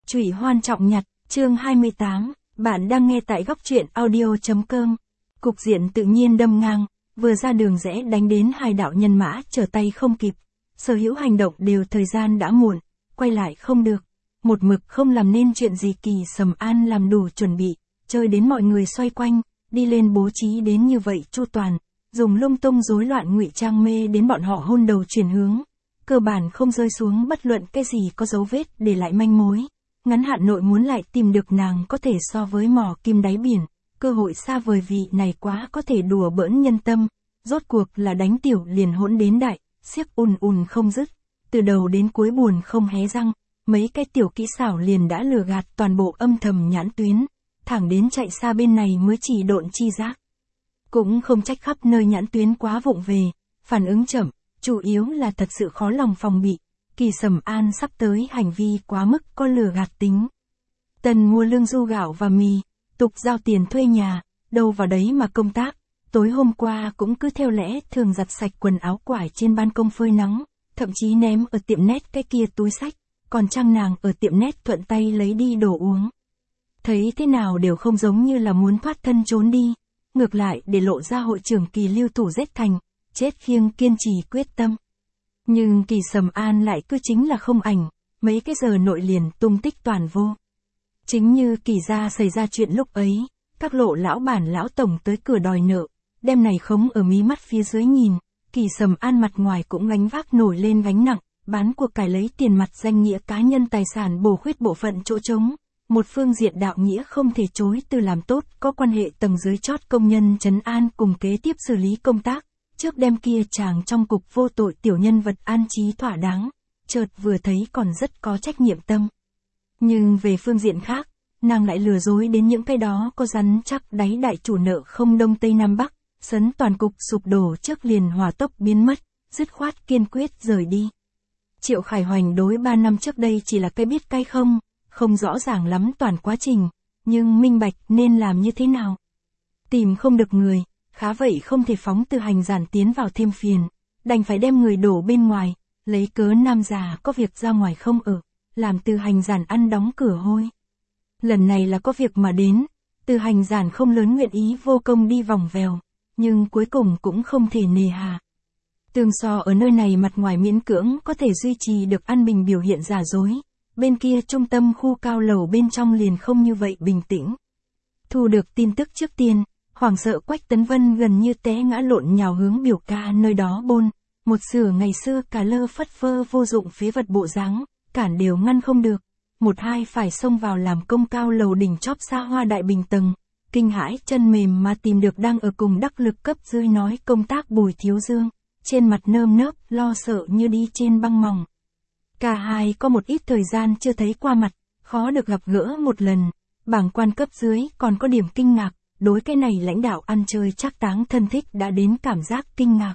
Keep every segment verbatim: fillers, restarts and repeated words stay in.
Trụy Hoan Trọng Nhặt, chương hai mươi tám, bạn đang nghe tại góc truyện audio.com. Cục diện tự nhiên đâm ngang, vừa ra đường rẽ đánh đến hai đạo nhân mã trở tay không kịp. Sở hữu hành động đều thời gian đã muộn, quay lại không được. Một mực không làm nên chuyện gì Kỳ Sầm An làm đủ chuẩn bị, chơi đến mọi người xoay quanh, đi lên bố trí đến như vậy chu toàn, dùng lung tung rối loạn ngụy trang mê đến bọn họ hôn đầu chuyển hướng. Cơ bản không rơi xuống bất luận cái gì có dấu vết để lại manh mối. Ngắn hạn nội muốn lại tìm được nàng có thể so với mỏ kim đáy biển, cơ hội xa vời vị này quá có thể đùa bỡn nhân tâm, rốt cuộc là đánh tiểu liền hỗn đến đại, xiếc ùn ùn không dứt, từ đầu đến cuối buồn không hé răng, mấy cái tiểu kỹ xảo liền đã lừa gạt toàn bộ âm thầm nhãn tuyến, thẳng đến chạy xa bên này mới chỉ độn chi giác. Cũng không trách khắp nơi nhãn tuyến quá vụng về, phản ứng chậm, chủ yếu là thật sự khó lòng phòng bị. Kỳ Sầm An sắp tới hành vi quá mức có lừa gạt tính. Tần mua lương du gạo và mì, tục giao tiền thuê nhà, đâu vào đấy mà công tác. Tối hôm qua cũng cứ theo lẽ thường giặt sạch quần áo quải trên ban công phơi nắng, thậm chí ném ở tiệm nét cái kia túi sách, còn trang nàng ở tiệm nét thuận tay lấy đi đồ uống. Thấy thế nào đều không giống như là muốn thoát thân trốn đi, ngược lại để lộ ra hội trưởng Kỳ lưu thủ rét thành, chết khiêng kiên trì quyết tâm. Nhưng Kỳ Sầm An lại cứ chính là không ảnh, mấy cái giờ nội liền tung tích toàn vô. Chính như Kỳ gia xảy ra chuyện lúc ấy, các lộ lão bản lão tổng tới cửa đòi nợ, đêm này khống ở mí mắt phía dưới nhìn, Kỳ Sầm An mặt ngoài cũng gánh vác nổi lên gánh nặng, bán cuộc cải lấy tiền mặt danh nghĩa cá nhân tài sản bổ khuyết bộ phận chỗ trống. Một phương diện đạo nghĩa không thể chối từ làm tốt, có quan hệ tầng dưới chót công nhân trấn an cùng kế tiếp xử lý công tác. Trước đêm kia chàng trong cục vô tội tiểu nhân vật an trí thỏa đáng, chợt vừa thấy còn rất có trách nhiệm tâm. Nhưng về phương diện khác, nàng lại lừa dối đến những cái đó có rắn chắc đáy đại chủ nợ không đông tây nam bắc, sấn toàn cục sụp đổ trước liền hỏa tốc biến mất, dứt khoát kiên quyết rời đi. Triệu Khải Hoành đối ba năm trước đây chỉ là cái biết cay không, không rõ ràng lắm toàn quá trình, nhưng minh bạch nên làm như thế nào. Tìm không được người. Khá vậy không thể phóng từ hành giản tiến vào thêm phiền, đành phải đem người đổ bên ngoài, lấy cớ nam già có việc ra ngoài không ở, làm từ hành giản ăn đóng cửa hôi. Lần này là có việc mà đến, từ hành giản không lớn nguyện ý vô công đi vòng vèo, nhưng cuối cùng cũng không thể nề hà. Tương so ở nơi này mặt ngoài miễn cưỡng có thể duy trì được an bình biểu hiện giả dối, bên kia trung tâm khu cao lầu bên trong liền không như vậy bình tĩnh. Thu được tin tức trước tiên, hoảng sợ Quách Tấn Vân gần như té ngã lộn nhào hướng biểu ca nơi đó bôn, một sửa ngày xưa cả lơ phất phơ vô dụng phế vật bộ dáng, cản đều ngăn không được, một hai phải xông vào làm công cao lầu đỉnh chóp xa hoa đại bình tầng, kinh hãi chân mềm mà tìm được đang ở cùng đắc lực cấp dưới nói công tác Bùi Thiếu Dương, trên mặt nơm nớp lo sợ như đi trên băng mỏng. Cả hai có một ít thời gian chưa thấy qua mặt, khó được gặp gỡ một lần, bảng quan cấp dưới còn có điểm kinh ngạc. Đối cái này lãnh đạo ăn chơi trác táng thân thích đã đến cảm giác kinh ngạc.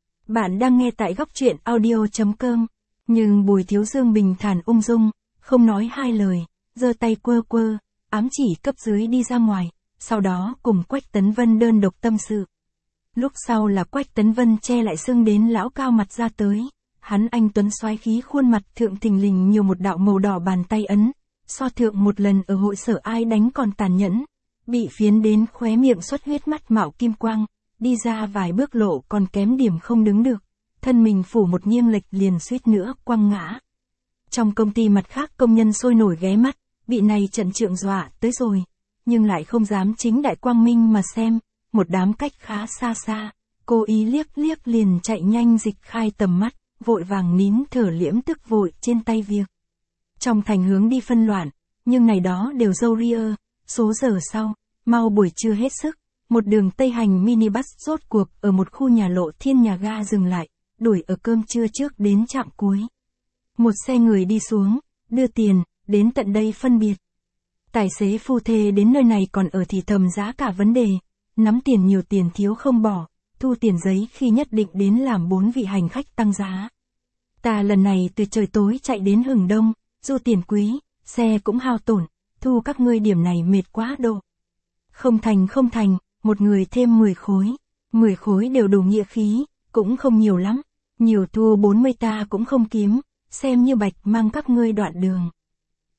Bạn đang nghe tại góc truyện audio.com, nhưng Bùi Thiếu Dương bình thản ung dung, không nói hai lời, giơ tay quơ quơ, ám chỉ cấp dưới đi ra ngoài, sau đó cùng Quách Tấn Vân đơn độc tâm sự. Lúc sau là Quách Tấn Vân che lại sưng đến lão cao mặt ra tới, hắn anh tuấn soái khí khuôn mặt thượng thình lình nhiều một đạo màu đỏ bàn tay ấn, so thượng một lần ở hội sở ai đánh còn tàn nhẫn. Bị phiến đến khóe miệng xuất huyết mắt mạo kim quang, đi ra vài bước lộ còn kém điểm không đứng được, thân mình phủ một nghiêng lệch liền suýt nữa quăng ngã. Trong công ty mặt khác công nhân sôi nổi ghé mắt, bị này trận trượng dọa tới rồi, nhưng lại không dám chính đại quang minh mà xem, một đám cách khá xa xa, cố ý liếc liếc liền chạy nhanh dịch khai tầm mắt, vội vàng nín thở liễm tức vội trên tay việc. Trong thành hướng đi phân loạn, nhưng này đó đều dâu ria. Số giờ sau, mau buổi trưa hết sức, một đường tây hành minibus rốt cuộc ở một khu nhà lộ thiên nhà ga dừng lại, đuổi ở cơm trưa trước đến trạm cuối. Một xe người đi xuống, đưa tiền, đến tận đây phân biệt. Tài xế phu thê đến nơi này còn ở thì thầm giá cả vấn đề, nắm tiền nhiều tiền thiếu không bỏ, thu tiền giấy khi nhất định đến làm bốn vị hành khách tăng giá. Ta lần này từ trời tối chạy đến hừng đông, dù tiền quý, xe cũng hao tổn. Thu các ngươi điểm này mệt quá độ. Không thành không thành, một người thêm mười khối. mười khối đều đủ nghĩa khí, cũng không nhiều lắm. Nhiều thu bốn mươi ta cũng không kiếm, xem như bạch mang các ngươi đoạn đường.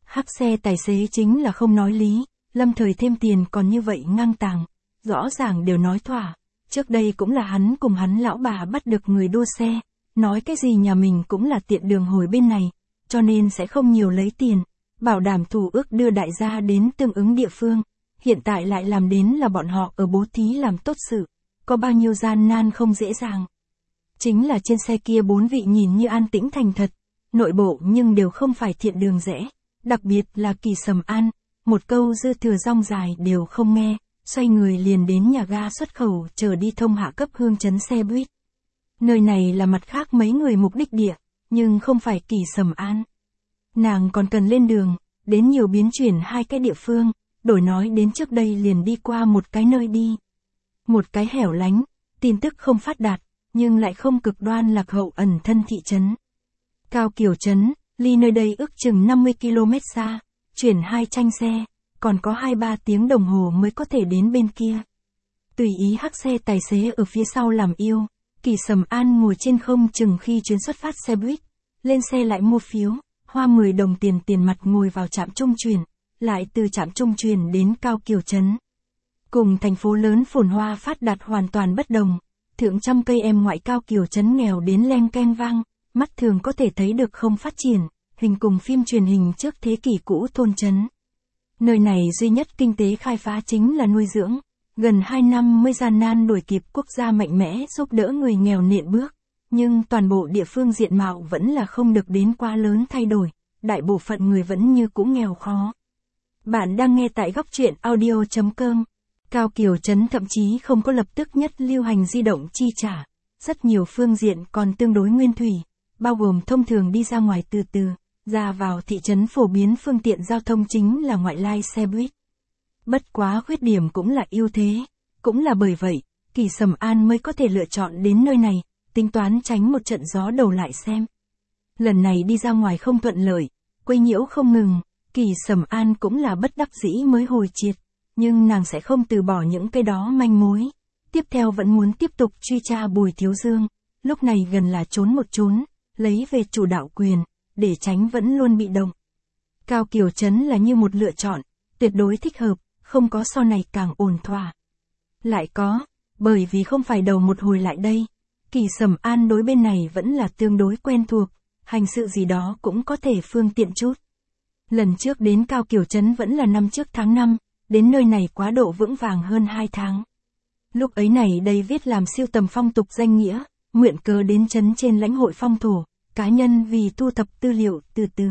Hắc xe tài xế chính là không nói lý, lâm thời thêm tiền còn như vậy ngang tàng, rõ ràng đều nói thỏa. Trước đây cũng là hắn cùng hắn lão bà bắt được người đua xe, nói cái gì nhà mình cũng là tiện đường hồi bên này, cho nên sẽ không nhiều lấy tiền, bảo đảm thủ ước đưa đại gia đến tương ứng địa phương. Hiện tại lại làm đến là bọn họ ở bố thí làm tốt sự, có bao nhiêu gian nan không dễ dàng. Chính là trên xe kia bốn vị nhìn như an tĩnh thành thật, nội bộ nhưng đều không phải thiện đường rẽ, đặc biệt là Kỳ Sầm An, một câu dư thừa rong dài đều không nghe, xoay người liền đến nhà ga xuất khẩu chờ đi thông hạ cấp hương chấn xe buýt. Nơi này là mặt khác mấy người mục đích địa, nhưng không phải Kỳ Sầm An. Nàng còn cần lên đường, đến nhiều biến chuyển hai cái địa phương, đổi nói đến trước đây liền đi qua một cái nơi đi. Một cái hẻo lánh, tin tức không phát đạt, nhưng lại không cực đoan lạc hậu ẩn thân thị trấn. Cao Kiều Trấn, ly nơi đây ước chừng năm mươi ki lô mét xa, chuyển hai tranh xe, còn có hai ba tiếng đồng hồ mới có thể đến bên kia. Tùy ý hắc xe tài xế ở phía sau làm yêu, Kỳ Sầm An ngồi trên không chừng khi chuyến xuất phát xe buýt, lên xe lại mua phiếu, hoa mười đồng tiền tiền mặt ngồi vào trạm trung chuyển, lại từ trạm trung chuyển đến Cao Kiều Trấn. Cùng thành phố lớn phồn hoa phát đạt hoàn toàn bất đồng, thượng trăm cây em ngoại Cao Kiều Trấn nghèo đến leng keng vang, mắt thường có thể thấy được không phát triển, hình cùng phim truyền hình trước thế kỷ cũ thôn trấn. Nơi này duy nhất kinh tế khai phá chính là nuôi dưỡng, gần hai năm mới gian nan đuổi kịp quốc gia mạnh mẽ giúp đỡ người nghèo nện bước, nhưng toàn bộ địa phương diện mạo vẫn là không được đến quá lớn thay đổi, đại bộ phận người vẫn như cũ nghèo khó. Bạn đang nghe tại góc truyện audio chấm com. Cao Kiều Trấn thậm chí không có lập tức nhất lưu hành di động chi trả, rất nhiều phương diện còn tương đối nguyên thủy, bao gồm thông thường đi ra ngoài từ từ, ra vào thị trấn phổ biến phương tiện giao thông chính là ngoại lai xe buýt. Bất quá khuyết điểm cũng là ưu thế, cũng là bởi vậy, Kỳ Sầm An mới có thể lựa chọn đến nơi này, tính toán tránh một trận gió đầu lại xem. Lần này đi ra ngoài không thuận lợi, quấy nhiễu không ngừng, Kỳ Sầm An cũng là bất đắc dĩ mới hồi triệt, nhưng nàng sẽ không từ bỏ những cái đó manh mối. Tiếp theo vẫn muốn tiếp tục truy tra Bùi Thiếu Dương, lúc này gần là trốn một trốn, lấy về chủ đạo quyền, để tránh vẫn luôn bị động. Cao Kiều Trấn là như một lựa chọn, tuyệt đối thích hợp, không có so này càng ổn thỏa. Lại có, bởi vì không phải đầu một hồi lại đây, Kỳ Sầm An đối bên này vẫn là tương đối quen thuộc, hành sự gì đó cũng có thể phương tiện chút. Lần trước đến Cao Kiều Trấn vẫn là năm trước tháng năm, đến nơi này quá độ vững vàng hơn hai tháng. Lúc ấy này đây viết làm siêu tầm phong tục danh nghĩa, nguyện cớ đến trấn trên lãnh hội phong thổ, cá nhân vì thu thập tư liệu từ từ.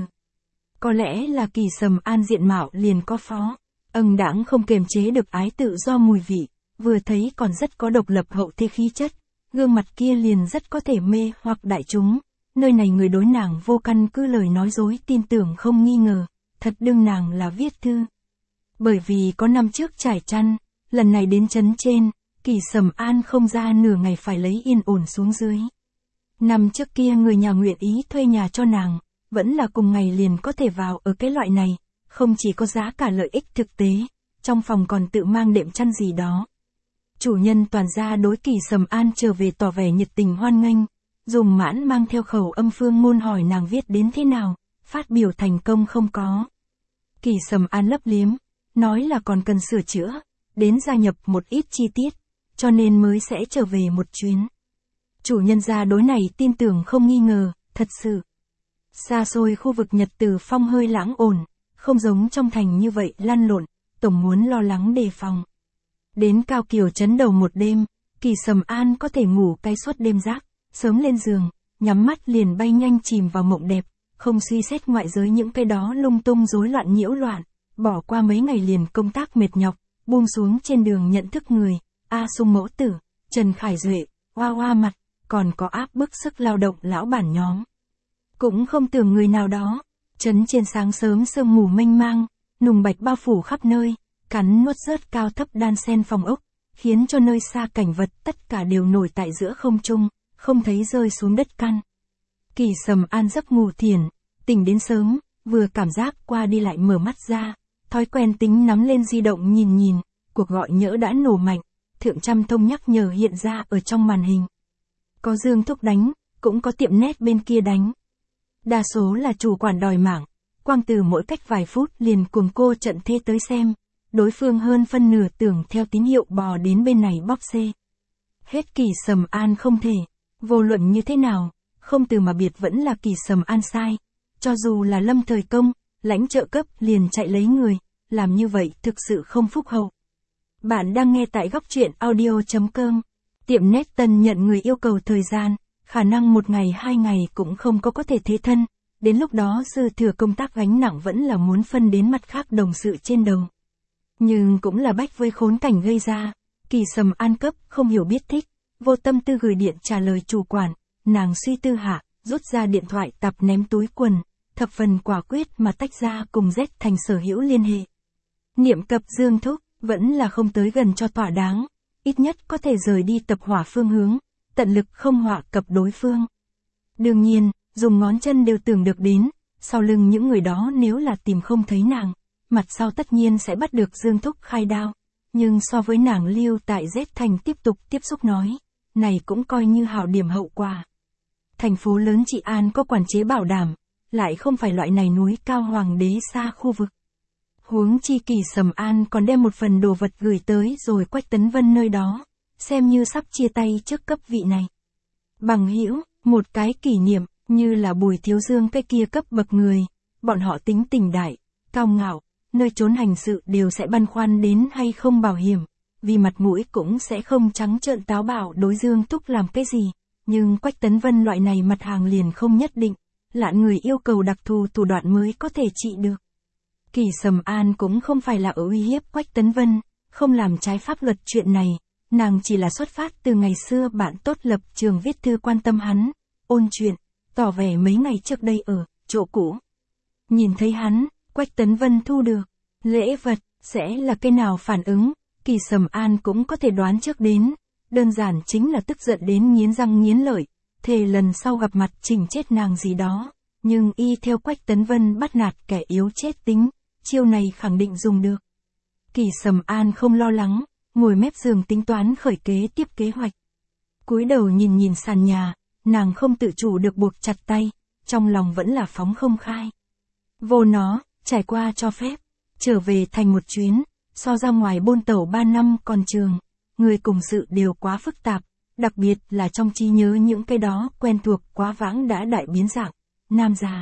Có lẽ là Kỳ Sầm An diện mạo liền có phó, âng đãng không kiềm chế được ái tự do mùi vị, vừa thấy còn rất có độc lập hậu thế khí chất, gương mặt kia liền rất có thể mê hoặc đại chúng, nơi này người đối nàng vô căn cứ lời nói dối tin tưởng không nghi ngờ, thật đương nàng là viết thư. Bởi vì có năm trước trải chăn, lần này đến trấn trên, Kỳ Sầm An không ra nửa ngày phải lấy yên ổn xuống dưới. Năm trước kia người nhà nguyện ý thuê nhà cho nàng, vẫn là cùng ngày liền có thể vào ở cái loại này, không chỉ có giá cả lợi ích thực tế, trong phòng còn tự mang đệm chăn gì đó. Chủ nhân toàn gia đối Kỳ Sầm An trở về tỏ vẻ nhiệt tình hoan nghênh, dùng mãn mang theo khẩu âm phương ngôn hỏi nàng viết đến thế nào, phát biểu thành công không có. Kỳ Sầm An lấp liếm, nói là còn cần sửa chữa, đến gia nhập một ít chi tiết, cho nên mới sẽ trở về một chuyến. Chủ nhân gia đối này tin tưởng không nghi ngờ, thật sự. Xa xôi khu vực Nhật Từ phong hơi lãng ổn, không giống trong thành như vậy lăn lộn, tổng muốn lo lắng đề phòng. Đến Cao Kiều Trấn đầu một đêm, Kỳ Sầm An có thể ngủ cay suốt đêm giấc, sớm lên giường, nhắm mắt liền bay nhanh chìm vào mộng đẹp, không suy xét ngoại giới những cái đó lung tung rối loạn nhiễu loạn, bỏ qua mấy ngày liền công tác mệt nhọc, buông xuống trên đường nhận thức người, A Sung mẫu tử, Trần Khải Duệ, Hoa Hoa mặt, còn có áp bức sức lao động lão bản nhóm. Cũng không tưởng người nào đó, trấn trên sáng sớm sương mù mênh mang, nùng bạch bao phủ khắp nơi, cắn nuốt rớt cao thấp đan sen phòng ốc, khiến cho nơi xa cảnh vật tất cả đều nổi tại giữa không trung, không thấy rơi xuống đất căn. Kỳ Sầm An giấc ngủ thiền, tỉnh đến sớm, vừa cảm giác qua đi lại mở mắt ra, thói quen tính nắm lên di động nhìn nhìn, cuộc gọi nhỡ đã nổ mạnh, thượng trăm thông nhắc nhở hiện ra ở trong màn hình. Có Dương Thúc đánh, cũng có tiệm nét bên kia đánh. Đa số là chủ quản đòi mảng, Quang Tử mỗi cách vài phút liền cuồng cô trận thế tới xem, đối phương hơn phân nửa tưởng theo tín hiệu bò đến bên này bóp xê. Hết Kỳ Sầm An không thể, vô luận như thế nào, không từ mà biệt vẫn là Kỳ Sầm An sai, cho dù là Lâm Thời Công, lãnh trợ cấp liền chạy lấy người, làm như vậy thực sự không phúc hậu. Bạn đang nghe tại góc truyện audio chấm com. Tiệm nét Tân nhận người yêu cầu thời gian, khả năng một ngày hai ngày cũng không có có thể thế thân, đến lúc đó dư thừa công tác gánh nặng vẫn là muốn phân đến mặt khác đồng sự trên đầu. Nhưng cũng là bách với khốn cảnh gây ra, Kỳ Sầm An cấp không hiểu biết thích, vô tâm tư gửi điện trả lời chủ quản, nàng suy tư hạ, rút ra điện thoại tập ném túi quần, thập phần quả quyết mà tách ra cùng Z thành sở hữu liên hệ. Niệm cập Dương Thúc, vẫn là không tới gần cho thỏa đáng, ít nhất có thể rời đi tập hỏa phương hướng, tận lực không họa cập đối phương. Đương nhiên, dùng ngón chân đều tưởng được đến, sau lưng những người đó nếu là tìm không thấy nàng, mặt sau tất nhiên sẽ bắt được Dương Thúc khai đao, nhưng so với nàng lưu tại Z thành tiếp tục tiếp xúc nói, này cũng coi như hảo điểm hậu quả. Thành phố lớn Trị An có quản chế bảo đảm, lại không phải loại này núi cao hoàng đế xa khu vực. Huống chi Kỳ Sầm An còn đem một phần đồ vật gửi tới rồi Quách Tấn Vân nơi đó, xem như sắp chia tay trước cấp vị này. Bằng hữu, một cái kỷ niệm, như là Bùi Thiếu Dương cái kia cấp bậc người, bọn họ tính tình đại, cao ngạo, nơi trốn hành sự đều sẽ băn khoăn đến hay không bảo hiểm, vì mặt mũi cũng sẽ không trắng trợn táo bạo đối Dương Thúc làm cái gì, nhưng Quách Tấn Vân loại này mặt hàng liền không nhất định, lạn người yêu cầu đặc thù thủ đoạn mới có thể trị được. Kỳ Sầm An cũng không phải là ở uy hiếp Quách Tấn Vân, không làm trái pháp luật chuyện này, nàng chỉ là xuất phát từ ngày xưa bạn tốt lập trường viết thư quan tâm hắn, ôn chuyện, tỏ vẻ mấy ngày trước đây ở chỗ cũ. Nhìn thấy hắn, Quách Tấn Vân thu được lễ vật, sẽ là cái nào phản ứng, Kỳ Sầm An cũng có thể đoán trước đến, đơn giản chính là tức giận đến nghiến răng nghiến lợi, thề lần sau gặp mặt chỉnh chết nàng gì đó, nhưng y theo Quách Tấn Vân bắt nạt kẻ yếu chết tính, chiêu này khẳng định dùng được. Kỳ Sầm An không lo lắng, ngồi mép giường tính toán khởi kế tiếp kế hoạch. Cúi đầu nhìn nhìn sàn nhà, nàng không tự chủ được buộc chặt tay, trong lòng vẫn là phóng không khai. Vô nó, trải qua cho phép, trở về thành một chuyến, so ra ngoài bôn tẩu ba năm còn trường, người cùng sự đều quá phức tạp, đặc biệt là trong trí nhớ những cái đó quen thuộc quá vãng đã đại biến dạng, nam già.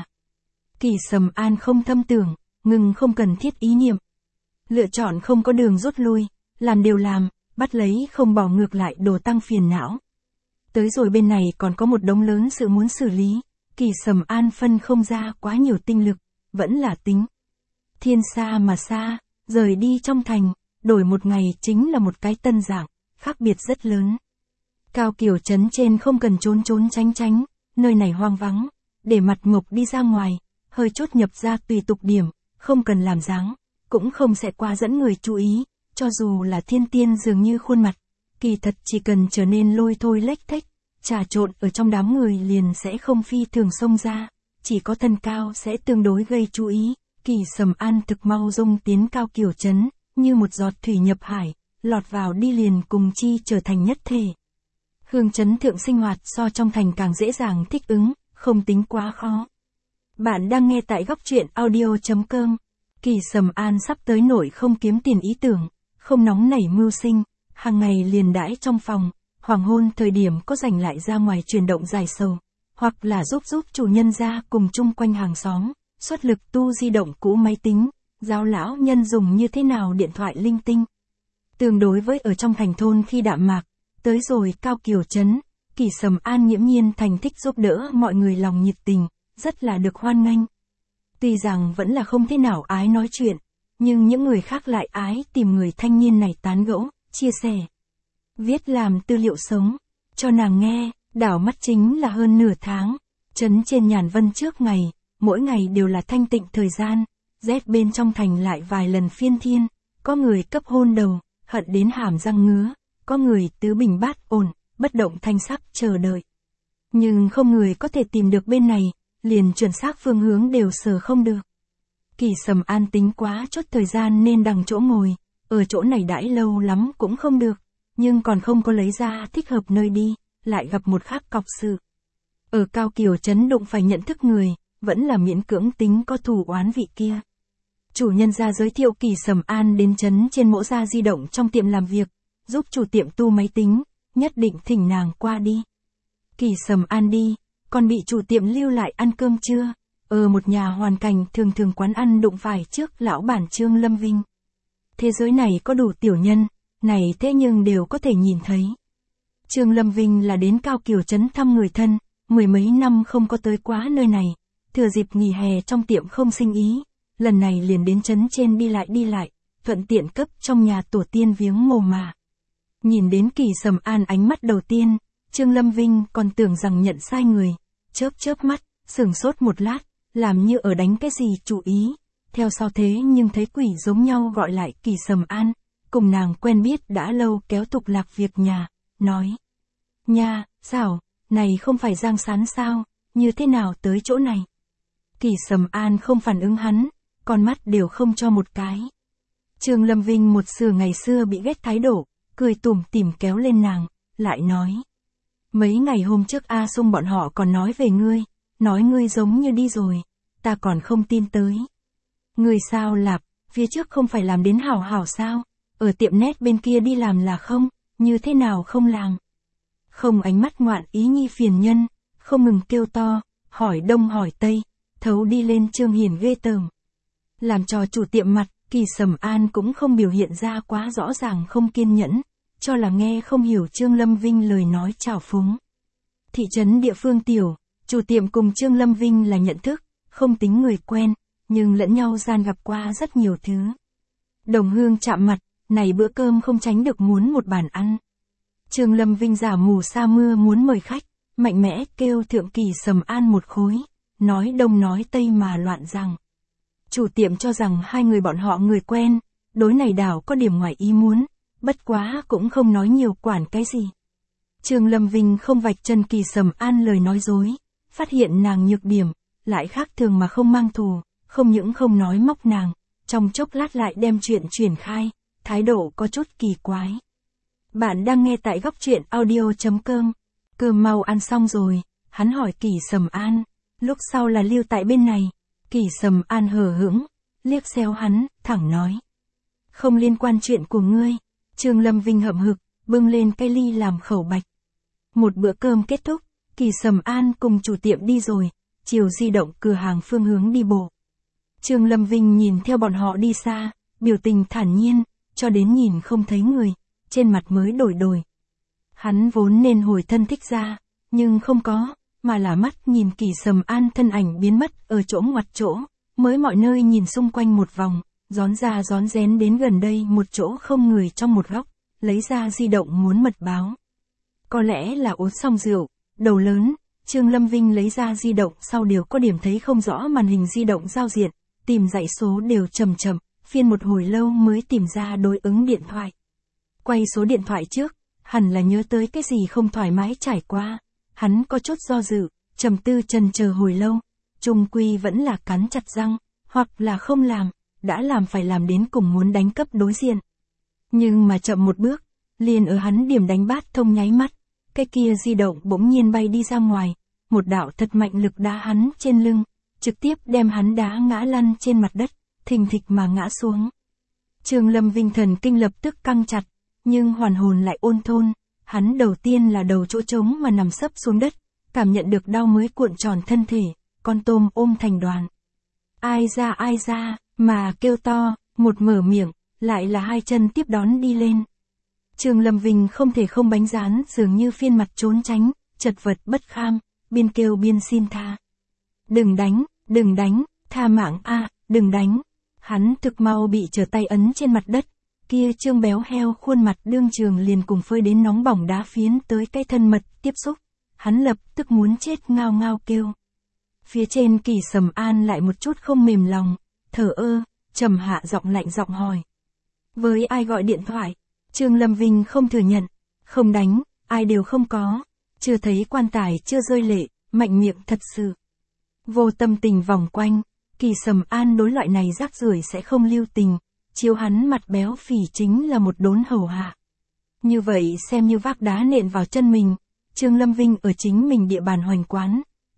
Kỳ Sầm An không thâm tưởng, ngừng không cần thiết ý niệm. Lựa chọn không có đường rút lui, làm đều làm, bắt lấy không bỏ ngược lại đồ tăng phiền não. Tới rồi bên này còn có một đống lớn sự muốn xử lý, Kỳ Sầm An phân không ra quá nhiều tinh lực, vẫn là tính. Thiên xa mà xa, rời đi trong thành, đổi một ngày chính là một cái tân dạng, khác biệt rất lớn. Cao Kiều trấn trên không cần trốn trốn tránh tránh, nơi này hoang vắng, để mặt ngục đi ra ngoài, hơi chốt nhập ra tùy tục điểm, không cần làm dáng, cũng không sẽ quá dẫn người chú ý, cho dù là thiên tiên dường như khuôn mặt, kỳ thật chỉ cần trở nên lôi thôi lếch thếch, trà trộn ở trong đám người liền sẽ không phi thường xông ra, chỉ có thân cao sẽ tương đối gây chú ý. Kỳ Sầm An thực mau dung tiến Cao Kiều trấn, như một giọt thủy nhập hải, lọt vào đi liền cùng chi trở thành nhất thể. Hương trấn thượng sinh hoạt so trong thành càng dễ dàng thích ứng, không tính quá khó. Bạn đang nghe tại góc truyện audio chấm com. Kỳ Sầm An sắp tới nổi không kiếm tiền ý tưởng, không nóng nảy mưu sinh, hàng ngày liền đãi trong phòng, hoàng hôn thời điểm có rảnh lại ra ngoài chuyển động giải sầu, hoặc là giúp giúp chủ nhân ra cùng chung quanh hàng xóm, xuất lực tu di động cũ máy tính, giáo lão nhân dùng như thế nào điện thoại linh tinh. Tương đối với ở trong thành thôn khi đạm mạc, tới rồi Cao Kiều trấn, Kỳ Sầm An nghiễm nhiên thành thích giúp đỡ mọi người lòng nhiệt tình, rất là được hoan nghênh. Tuy rằng vẫn là không thế nào ái nói chuyện, nhưng những người khác lại ái tìm người thanh niên này tán gẫu, chia sẻ. Viết làm tư liệu sống, cho nàng nghe, đảo mắt chính là hơn nửa tháng, trấn trên Nhàn Vân trước ngày, mỗi ngày đều là thanh tịnh thời gian, rét bên trong thành lại vài lần phiên thiên, có người cấp hôn đầu, hận đến hàm răng ngứa, có người tứ bình bát ổn, bất động thanh sắc chờ đợi. Nhưng không người có thể tìm được bên này, liền chuẩn xác phương hướng đều sờ không được. Kỳ Sầm An tính quá chốt thời gian nên đằng chỗ ngồi, ở chỗ này đãi lâu lắm cũng không được, nhưng còn không có lấy ra thích hợp nơi đi, lại gặp một khác cọc sự. Ở Cao Kiều trấn đụng phải nhận thức người, vẫn là miễn cưỡng tính có thù oán vị kia. Chủ nhân ra giới thiệu Kỳ Sầm An đến trấn trên mẫu gia di động trong tiệm làm việc, giúp chủ tiệm tu máy tính, nhất định thỉnh nàng qua đi. Kỳ Sầm An đi, còn bị chủ tiệm lưu lại ăn cơm trưa, ở một nhà hoàn cảnh thường thường quán ăn đụng phải trước lão bản Trương Lâm Vinh. Thế giới này có đủ tiểu nhân, này thế nhưng đều có thể nhìn thấy. Trương Lâm Vinh là đến Cao Kiều trấn thăm người thân, mười mấy năm không có tới quá nơi này, thừa dịp nghỉ hè trong tiệm không sinh ý, lần này liền đến trấn trên đi lại đi lại, thuận tiện cấp trong nhà tổ tiên viếng mồ mà. Nhìn đến Kỳ Sầm An ánh mắt đầu tiên, Trương Lâm Vinh còn tưởng rằng nhận sai người, chớp chớp mắt, sửng sốt một lát, làm như ở đánh cái gì chú ý, theo sau thế nhưng thấy quỷ giống nhau gọi lại Kỳ Sầm An, cùng nàng quen biết đã lâu kéo tục lạc việc nhà, nói. Nha, sao, này không phải Giang Sán sao, như thế nào tới chỗ này? Kỳ Sầm An không phản ứng hắn, con mắt đều không cho một cái. Trương Lâm Vinh một sửa ngày xưa bị ghét thái độ, cười tủm tỉm kéo lên nàng, lại nói. Mấy ngày hôm trước A Sung bọn họ còn nói về ngươi, nói ngươi giống như đi rồi, ta còn không tin tới. Ngươi sao Lạp, phía trước không phải làm đến hảo hảo sao, ở tiệm nét bên kia đi làm là không, như thế nào không làm. Không ánh mắt ngoạn ý nhi phiền nhân, không ngừng kêu to, hỏi đông hỏi tây, thấu đi lên Trương Hiền ghê tởm. Làm trò chủ tiệm mặt, Kỳ Sầm An cũng không biểu hiện ra quá rõ ràng không kiên nhẫn, cho là nghe không hiểu Trương Lâm Vinh lời nói trào phúng. Thị trấn địa phương tiểu, chủ tiệm cùng Trương Lâm Vinh là nhận thức, không tính người quen, nhưng lẫn nhau gian gặp qua rất nhiều thứ. Đồng hương chạm mặt, này bữa cơm không tránh được muốn một bàn ăn. Trương Lâm Vinh giả mù sa mưa muốn mời khách, mạnh mẽ kêu thượng Kỳ Sầm An một khối, nói đông nói tây mà loạn rằng. Chủ tiệm cho rằng hai người bọn họ người quen, đối này đảo có điểm ngoài ý muốn, bất quá cũng không nói nhiều quản cái gì. Trương Lâm Vinh không vạch chân Kỳ Sầm An lời nói dối, phát hiện nàng nhược điểm, lại khác thường mà không mang thù, không những không nói móc nàng, trong chốc lát lại đem chuyện chuyển khai, thái độ có chút kỳ quái. Bạn đang nghe tại góc truyện audio chấm com. Cơm mau ăn xong rồi, hắn hỏi Kỳ Sầm An, lúc sau là lưu tại bên này. Kỳ Sầm An hờ hững, liếc xéo hắn, thẳng nói. Không liên quan chuyện của ngươi. Trương Lâm Vinh hậm hực, bưng lên cái ly làm khẩu bạch. Một bữa cơm kết thúc, Kỳ Sầm An cùng chủ tiệm đi rồi, chiều di động cửa hàng phương hướng đi bộ. Trương Lâm Vinh nhìn theo bọn họ đi xa, biểu tình thản nhiên, cho đến nhìn không thấy người, trên mặt mới đổi đổi. Hắn vốn nên hồi thân thích ra, nhưng không có, mà là mắt nhìn Kỳ Sầm An thân ảnh biến mất ở chỗ ngoặt chỗ, mới mọi nơi nhìn xung quanh một vòng, rón ra rón rén đến gần đây một chỗ không người trong một góc, lấy ra di động muốn mật báo. Có lẽ là uống xong rượu, đầu lớn, Trương Lâm Vinh lấy ra di động sau đều có điểm thấy không rõ màn hình di động giao diện, tìm dãy số đều chậm chậm, phiên một hồi lâu mới tìm ra đối ứng điện thoại. Quay số điện thoại trước, hẳn là nhớ tới cái gì không thoải mái trải qua, hắn có chút do dự, trầm tư chần chờ hồi lâu, chung quy vẫn là cắn chặt răng, hoặc là không làm, đã làm phải làm đến cùng muốn đánh cấp đối diện. Nhưng mà chậm một bước, liền ở hắn điểm đánh bát thông nháy mắt, cái kia di động bỗng nhiên bay đi ra ngoài, một đạo thật mạnh lực đá hắn trên lưng, trực tiếp đem hắn đá ngã lăn trên mặt đất, thình thịch mà ngã xuống. Trương Lâm Vinh thần kinh lập tức căng chặt, nhưng hoàn hồn lại ôn thôn, hắn đầu tiên là đầu chỗ trống mà nằm sấp xuống đất, cảm nhận được đau mới cuộn tròn thân thể, con tôm ôm thành đoàn. Ai ra ai ra, mà kêu to, một mở miệng, lại là hai chân tiếp đón đi lên. Trương Lâm Vinh không thể không bánh rán dường như phiên mặt trốn tránh, chật vật bất kham, biên kêu biên xin tha. Đừng đánh, đừng đánh, tha mạng a, đừng đánh. Hắn thực mau bị trở tay ấn trên mặt đất, kia trương béo heo khuôn mặt đương trường liền cùng phơi đến nóng bỏng đá phiến tới cái thân mật tiếp xúc. Hắn lập tức muốn chết ngao ngao kêu. Phía trên Kỳ Sầm An lại một chút không mềm lòng, thở ơ, trầm hạ giọng lạnh giọng hỏi. Với ai gọi điện thoại? Trương Lâm Vinh không thừa nhận, không đánh, ai đều không có, chưa thấy quan tài chưa rơi lệ, mạnh miệng thật sự. Vô tâm tình vòng quanh, Kỳ Sầm An đối loại này rác rưởi sẽ không lưu tình, chiếu hắn mặt béo phì chính là một đốn hầu hạ. Như vậy xem như vác đá nện vào chân mình, Trương Lâm Vinh ở chính mình địa bàn hoành quán,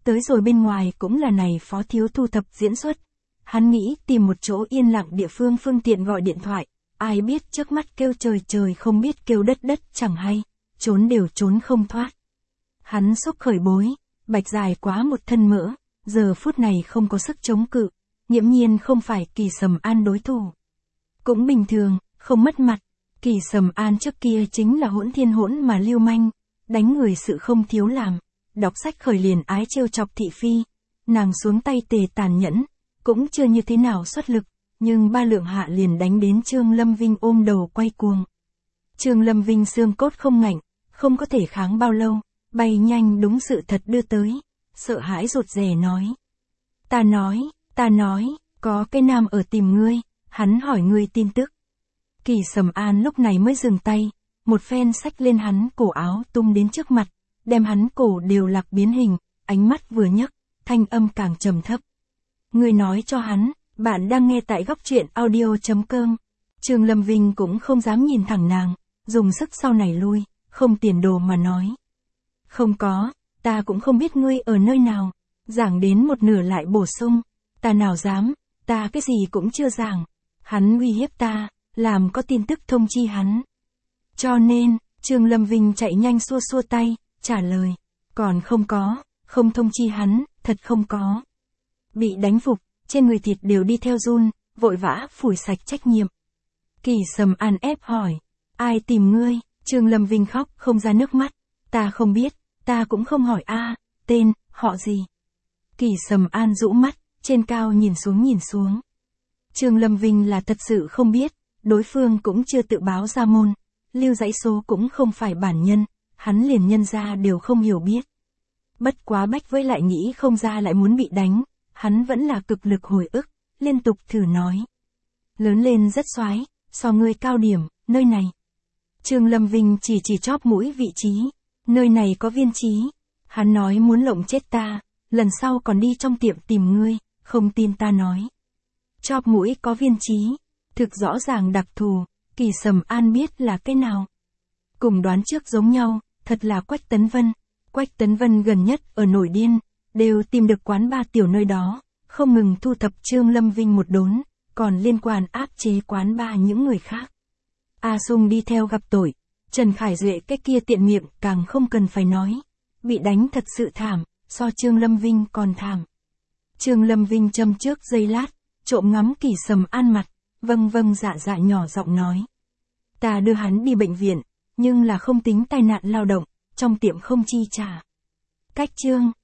tới rồi bên ngoài cũng là này Phó Thiếu thu thập diễn xuất. Hắn nghĩ tìm một chỗ yên lặng địa phương phương tiện gọi điện thoại, ai biết trước mắt kêu trời trời không biết kêu đất đất chẳng hay, trốn đều trốn không thoát. Hắn xúc khởi bối, bạch dài quá một thân mỡ, giờ phút này không có sức chống cự, nghiễm nhiên không phải Kỳ Sầm An đối thủ. Cũng bình thường, không mất mặt, Kỳ Sầm An trước kia chính là hỗn thiên hỗn mà lưu manh, đánh người sự không thiếu làm, đọc sách khởi liền ái trêu chọc thị phi, nàng xuống tay tề tàn nhẫn, cũng chưa như thế nào xuất lực, nhưng ba lượng hạ liền đánh đến Trương Lâm Vinh ôm đầu quay cuồng. Trương Lâm Vinh xương cốt không ngạnh, không có thể kháng bao lâu, bay nhanh đúng sự thật đưa tới, sợ hãi rụt rè nói. Ta nói, ta nói, có cái nam ở tìm ngươi, hắn hỏi ngươi tin tức. Kỳ Sầm An lúc này mới dừng tay, một phen xách lên hắn cổ áo tung đến trước mặt, đem hắn cổ đều lạc biến hình, ánh mắt vừa nhấc, thanh âm càng trầm thấp. Ngươi nói cho hắn, bạn đang nghe tại góc truyện audio chấm com. Trương Lâm Vinh cũng không dám nhìn thẳng nàng, dùng sức sau này lui, không tiền đồ mà nói. Không có, ta cũng không biết ngươi ở nơi nào, giảng đến một nửa lại bổ sung, ta nào dám, ta cái gì cũng chưa giảng, hắn uy hiếp ta, làm có tin tức thông chi hắn. Cho nên, Trương Lâm Vinh chạy nhanh xua xua tay, trả lời, còn không có, không thông chi hắn, thật không có. Bị đánh phục, trên người thịt đều đi theo run, vội vã phủi sạch trách nhiệm. Kỳ Sầm An ép hỏi, ai tìm ngươi? Trương Lâm Vinh khóc không ra nước mắt, ta không biết, ta cũng không hỏi a, tên, họ gì. Kỳ Sầm An rũ mắt, trên cao nhìn xuống nhìn xuống. Trương Lâm Vinh là thật sự không biết, đối phương cũng chưa tự báo ra môn, lưu dãy số cũng không phải bản nhân, hắn liền nhân ra đều không hiểu biết. Bất quá bách với lại nghĩ không ra lại muốn bị đánh, hắn vẫn là cực lực hồi ức, liên tục thử nói. Lớn lên rất xoái, so ngươi cao điểm, nơi này. Trương Lâm Vinh chỉ chỉ chóp mũi vị trí, nơi này có viên trí. Hắn nói muốn lộng chết ta, lần sau còn đi trong tiệm tìm ngươi, không tin ta nói. Chóp mũi có viên trí, thực rõ ràng đặc thù, Kỳ Sầm An biết là cái nào. Cùng đoán trước giống nhau, thật là Quách Tấn Vân. Quách Tấn Vân gần nhất ở nổi điên, đều tìm được quán ba tiểu nơi đó, không ngừng thu thập Trương Lâm Vinh một đốn, còn liên quan áp chế quán ba những người khác. A Sung đi theo gặp tội, Trần Khải Duệ cái kia tiện miệng càng không cần phải nói, bị đánh thật sự thảm, so Trương Lâm Vinh còn thảm. Trương Lâm Vinh châm trước giây lát, trộm ngắm Kỳ Sầm An mặt, vâng vâng dạ dạ nhỏ giọng nói. Ta đưa hắn đi bệnh viện, nhưng là không tính tai nạn lao động, trong tiệm không chi trả. Cách Trương